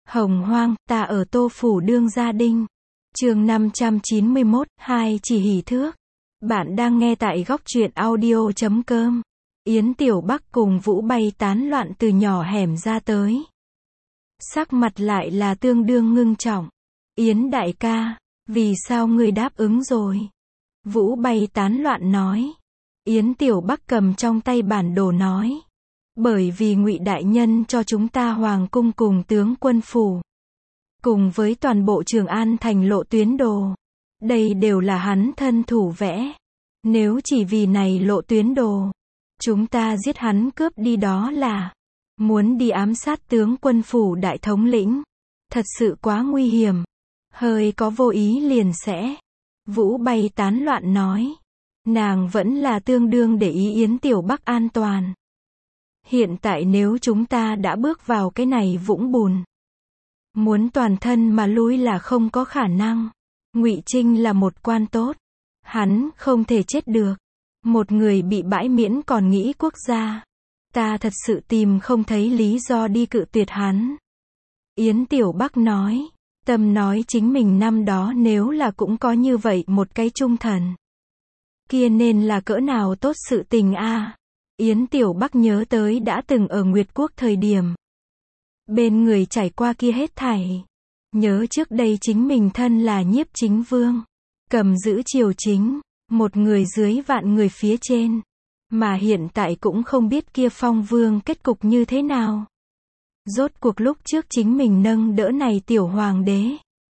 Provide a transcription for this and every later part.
Hồng hoang, ta ở Tô Phủ đương gia đinh. Chương 591, hai chỉ hỉ thước. Bạn đang nghe tại góc truyện audio.com. Yến Tiểu Bắc cùng Vũ bay tán loạn từ nhỏ hẻm ra tới. Sắc mặt lại là tương đương ngưng trọng. Yến đại ca, vì sao ngươi đáp ứng rồi? Vũ bay tán loạn nói. Yến Tiểu Bắc cầm trong tay bản đồ nói. Bởi vì Ngụy đại nhân cho chúng ta hoàng cung cùng tướng quân phủ, cùng với toàn bộ Trường An thành lộ tuyến đồ, đây đều là hắn thân thủ vẽ. Nếu chỉ vì này lộ tuyến đồ, chúng ta giết hắn cướp đi đó là muốn đi ám sát tướng quân phủ đại thống lĩnh, thật sự quá nguy hiểm, hơi có vô ý liền sẽ. Vũ bay tán loạn nói. Nàng vẫn là tương đương để ý Yến Tiểu Bắc an toàn. Hiện tại nếu chúng ta đã bước vào cái này vũng bùn, muốn toàn thân mà lui là không có khả năng. Ngụy Trinh là một quan tốt, hắn không thể chết được. Một người bị bãi miễn còn nghĩ quốc gia, ta thật sự tìm không thấy lý do đi cự tuyệt hắn. Yến Tiểu Bắc nói, tâm nói chính mình năm đó nếu là cũng có như vậy một cái trung thần, kia nên là cỡ nào tốt sự tình a. Yến Tiểu Bắc nhớ tới đã từng ở Nguyệt Quốc thời điểm, bên người trải qua kia hết thảy. Nhớ trước đây chính mình thân là Nhiếp Chính Vương, cầm giữ triều chính, một người dưới vạn người phía trên. Mà hiện tại cũng không biết kia Phong Vương kết cục như thế nào. Rốt cuộc lúc trước chính mình nâng đỡ này tiểu hoàng đế,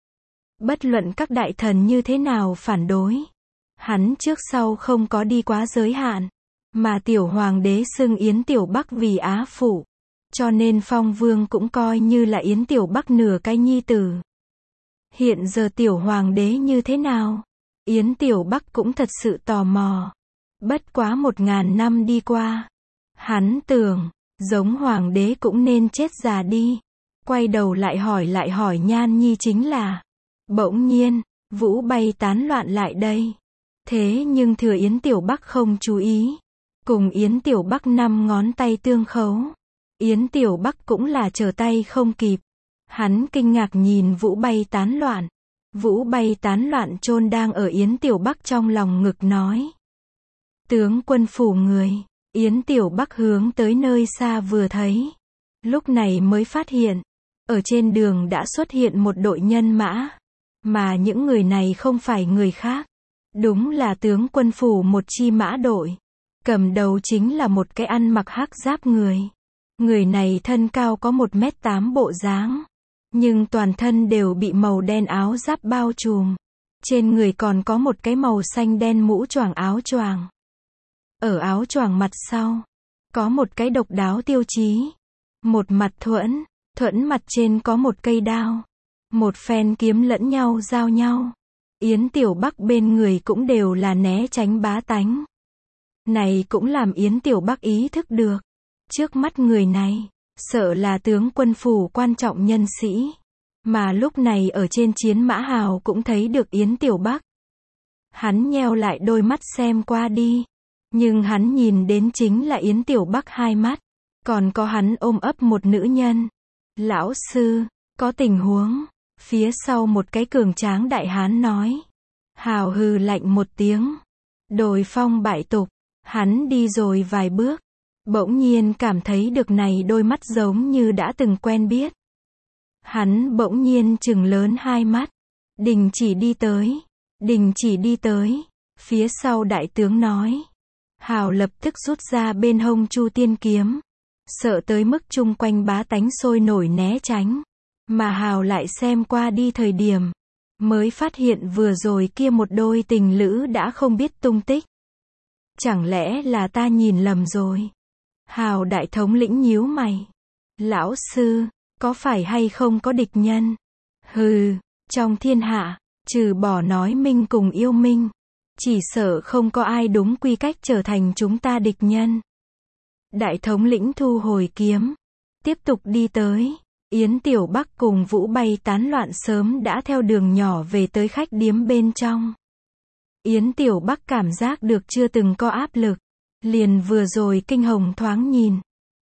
bất luận các đại thần như thế nào phản đối, hắn trước sau không có đi quá giới hạn. Mà tiểu hoàng đế xưng Yến Tiểu Bắc vì á phụ, cho nên Phong Vương cũng coi như là Yến Tiểu Bắc nửa cái nhi tử. Hiện giờ tiểu hoàng đế như thế nào? Yến Tiểu Bắc cũng thật sự tò mò. Bất quá 1000 năm đi qua, hắn tưởng, giống hoàng đế cũng nên chết già đi. Quay đầu lại hỏi Nhan Nhi chính là. Bỗng nhiên, Vũ bay tán loạn lại đây. Thế nhưng thừa Yến Tiểu Bắc không chú ý, cùng Yến Tiểu Bắc 5 ngón tay tương khấu. Yến Tiểu Bắc cũng là trở tay không kịp. Hắn kinh ngạc nhìn Vũ bay tán loạn. Vũ bay tán loạn chôn đang ở Yến Tiểu Bắc trong lòng ngực nói. Tướng quân phủ người. Yến Tiểu Bắc hướng tới nơi xa vừa thấy. Lúc này mới phát hiện, ở trên đường đã xuất hiện một đội nhân mã. Mà những người này không phải người khác, đúng là tướng quân phủ một chi mã đội. Cầm đầu chính là một cái ăn mặc hắc giáp người. Người này thân cao có 1m8 bộ dáng, nhưng toàn thân đều bị màu đen áo giáp bao trùm. Trên người còn có một cái màu xanh đen mũ choàng áo choàng. Ở áo choàng mặt sau, có một cái độc đáo tiêu chí. Một mặt thuẫn, thuẫn mặt trên có một cây đao. Một phen kiếm lẫn nhau giao nhau. Yến Tiểu Bắc bên người cũng đều là né tránh bá tánh. Này cũng làm Yến Tiểu Bắc ý thức được, trước mắt người này, sợ là tướng quân phủ quan trọng nhân sĩ. Mà lúc này ở trên chiến mã hào cũng thấy được Yến Tiểu Bắc. Hắn nheo lại đôi mắt xem qua đi, nhưng hắn nhìn đến chính là Yến Tiểu Bắc hai mắt, còn có hắn ôm ấp một nữ nhân. Lão sư, có tình huống. Phía sau một cái cường tráng đại hán nói. Hào hừ lạnh một tiếng. Đồi phong bại tục. Hắn đi rồi vài bước, bỗng nhiên cảm thấy được này đôi mắt giống như đã từng quen biết. Hắn bỗng nhiên trừng lớn hai mắt. Đình chỉ đi tới. Đình chỉ đi tới. Phía sau đại tướng nói. Hào lập tức rút ra bên hông Chu Tiên kiếm. Sợ tới mức chung quanh bá tánh sôi nổi né tránh. Mà Hào lại xem qua đi thời điểm, mới phát hiện vừa rồi kia một đôi tình lữ đã không biết tung tích. Chẳng lẽ là ta nhìn lầm rồi? Hào đại thống lĩnh nhíu mày. Lão sư, có phải hay không có địch nhân? Hừ, trong thiên hạ, trừ bỏ nói minh cùng yêu minh, chỉ sợ không có ai đúng quy cách trở thành chúng ta địch nhân. Đại thống lĩnh thu hồi kiếm, tiếp tục đi tới. Yến Tiểu Bắc cùng Vũ bay tán loạn sớm đã theo đường nhỏ về tới khách điếm bên trong. Yến Tiểu Bắc cảm giác được chưa từng có áp lực. Liền vừa rồi kinh hồng thoáng nhìn.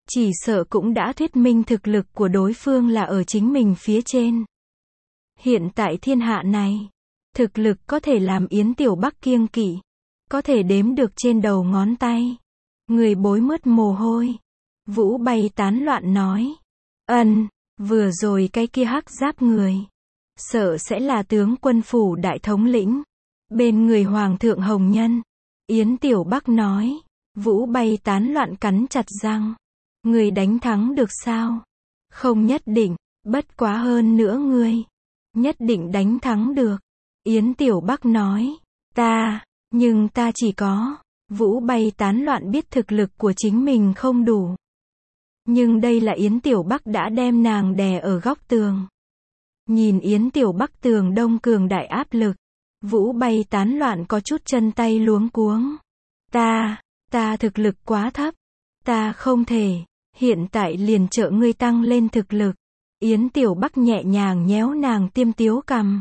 chỉ sợ cũng đã thuyết minh thực lực của đối phương là ở chính mình phía trên. Hiện tại thiên hạ này, thực lực có thể làm Yến Tiểu Bắc kiêng kỵ, có thể đếm được trên đầu ngón tay. Người bối mướt mồ hôi. Vũ bay tán loạn nói. Vừa rồi cái kia hắc giáp người, sợ sẽ là tướng quân phủ đại thống lĩnh, bên người Hoàng thượng Hồng Nhân. Yến Tiểu Bắc nói. Vũ bay tán loạn cắn chặt răng. Người đánh thắng được sao? Không nhất định, bất quá hơn nữa ngươi nhất định đánh thắng được. Yến Tiểu Bắc nói. Nhưng ta chỉ có. Vũ bay tán loạn biết thực lực của chính mình không đủ. Nhưng đây là Yến Tiểu Bắc đã đem nàng đè ở góc tường. Nhìn Yến Tiểu Bắc tường đông cường đại áp lực, Vũ bay tán loạn có chút chân tay luống cuống. Ta thực lực quá thấp. Ta không thể, hiện tại liền trợ ngươi tăng lên thực lực. Yến Tiểu Bắc nhẹ nhàng nhéo nàng tiêm tiếu cằm.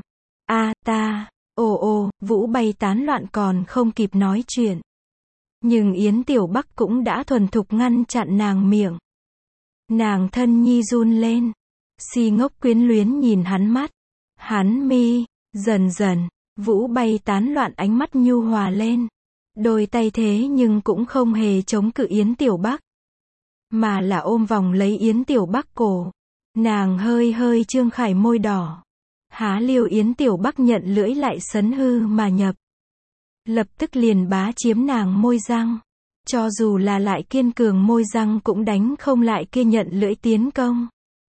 Vũ bay tán loạn còn không kịp nói chuyện. Nhưng Yến Tiểu Bắc cũng đã thuần thục ngăn chặn nàng miệng. Nàng thân nhi run lên. Si ngốc quyến luyến nhìn hắn mắt. Hắn mi, dần dần, Vũ bay tán loạn ánh mắt nhu hòa lên. Đôi tay thế nhưng cũng không hề chống cự Yến Tiểu Bắc, mà là ôm vòng lấy Yến Tiểu Bắc cổ. Nàng hơi hơi trương khải môi đỏ. Há liêu Yến Tiểu Bắc nhận lưỡi lại sấn hư mà nhập. Lập tức liền bá chiếm nàng môi răng. Cho dù là lại kiên cường môi răng cũng đánh không lại kia nhận lưỡi tiến công.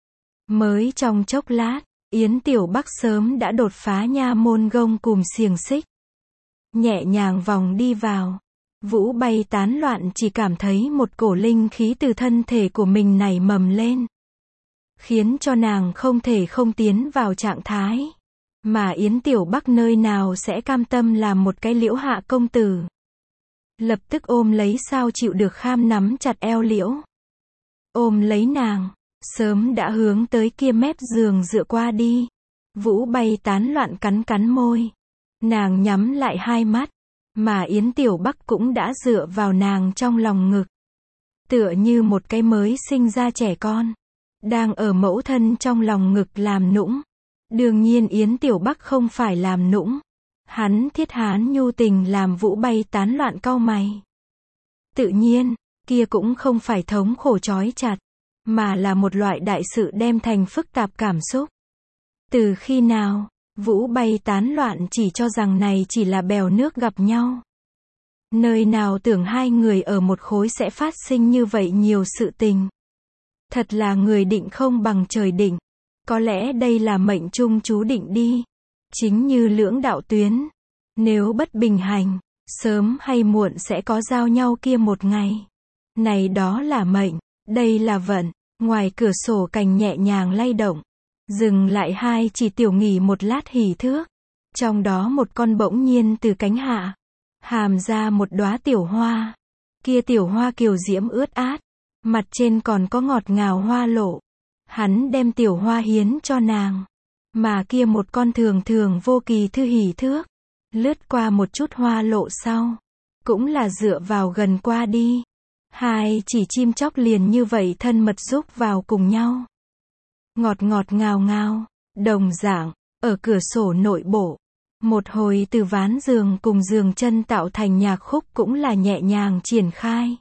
Mới trong chốc lát, Yến Tiểu Bắc sớm đã đột phá nha môn gông cùm xiềng xích. Nhẹ nhàng vòng đi vào. Vũ bay tán loạn chỉ cảm thấy một cổ linh khí từ thân thể của mình nảy mầm lên, khiến cho nàng không thể không tiến vào trạng thái. Mà Yến Tiểu Bắc nơi nào sẽ cam tâm làm một cái Liễu hạ công tử. Lập tức ôm lấy sao chịu được kham nắm chặt eo Liễu. Ôm lấy nàng, sớm đã hướng tới kia mép giường dựa qua đi. Vũ bay tán loạn cắn môi. Nàng nhắm lại hai mắt, mà Yến Tiểu Bắc cũng đã dựa vào nàng trong lòng ngực. Tựa như một cái mới sinh ra trẻ con, đang ở mẫu thân trong lòng ngực làm nũng. Đương nhiên Yến Tiểu Bắc không phải làm nũng. Hắn thiết hán nhu tình làm Vũ bay tán loạn cau mày. Tự nhiên, kia cũng không phải thống khổ trói chặt, mà là một loại đại sự đem thành phức tạp cảm xúc. Từ khi nào, Vũ bay tán loạn chỉ cho rằng này chỉ là bèo nước gặp nhau. Nơi nào tưởng hai người ở một khối sẽ phát sinh như vậy nhiều sự tình. Thật là người định không bằng trời định. Có lẽ đây là mệnh trung chú định đi. Chính như lưỡng đạo tuyến. Nếu bất bình hành, sớm hay muộn sẽ có giao nhau kia một ngày. Này đó là mệnh, đây là vận. Ngoài cửa sổ cành nhẹ nhàng lay động. Dừng lại hai chỉ tiểu nghỉ một lát hỉ thước. Trong đó một con bỗng nhiên từ cánh hạ hàm ra một đóa tiểu hoa. Kia tiểu hoa kiều diễm ướt át, mặt trên còn có ngọt ngào hoa lộ. Hắn đem tiểu hoa hiến cho nàng. Mà kia một con thường thường vô kỳ thư hỉ thước, lướt qua một chút hoa lộ sau, cũng là dựa vào gần qua đi. Hai chỉ chim chóc liền như vậy thân mật giúp vào cùng nhau. Ngọt ngọt ngào ngào, đồng dạng, ở cửa sổ nội bộ. Một hồi từ ván giường cùng giường chân tạo thành nhạc khúc cũng là nhẹ nhàng triển khai.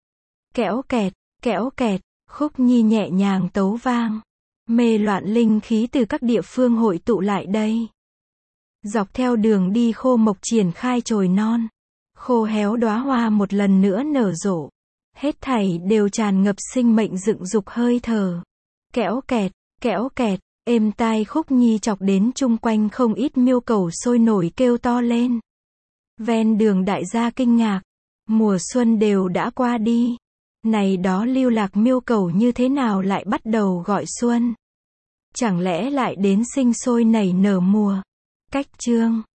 Kẽo kẹt, khúc nhi nhẹ nhàng tấu vang. Mê loạn linh khí từ các địa phương hội tụ lại đây. Dọc theo đường đi khô mộc triển khai chồi non. Khô héo đóa hoa một lần nữa nở rộ. Hết thảy đều tràn ngập sinh mệnh dựng dục hơi thở. Kẽo kẹt, êm tai khúc nhi chọc đến chung quanh không ít miêu cầu sôi nổi kêu to lên. Ven đường đại gia kinh ngạc. Mùa xuân đều đã qua đi. Này đó lưu lạc miêu cầu như thế nào lại bắt đầu gọi xuân? Chẳng lẽ lại đến sinh sôi nảy nở mùa? Cách chương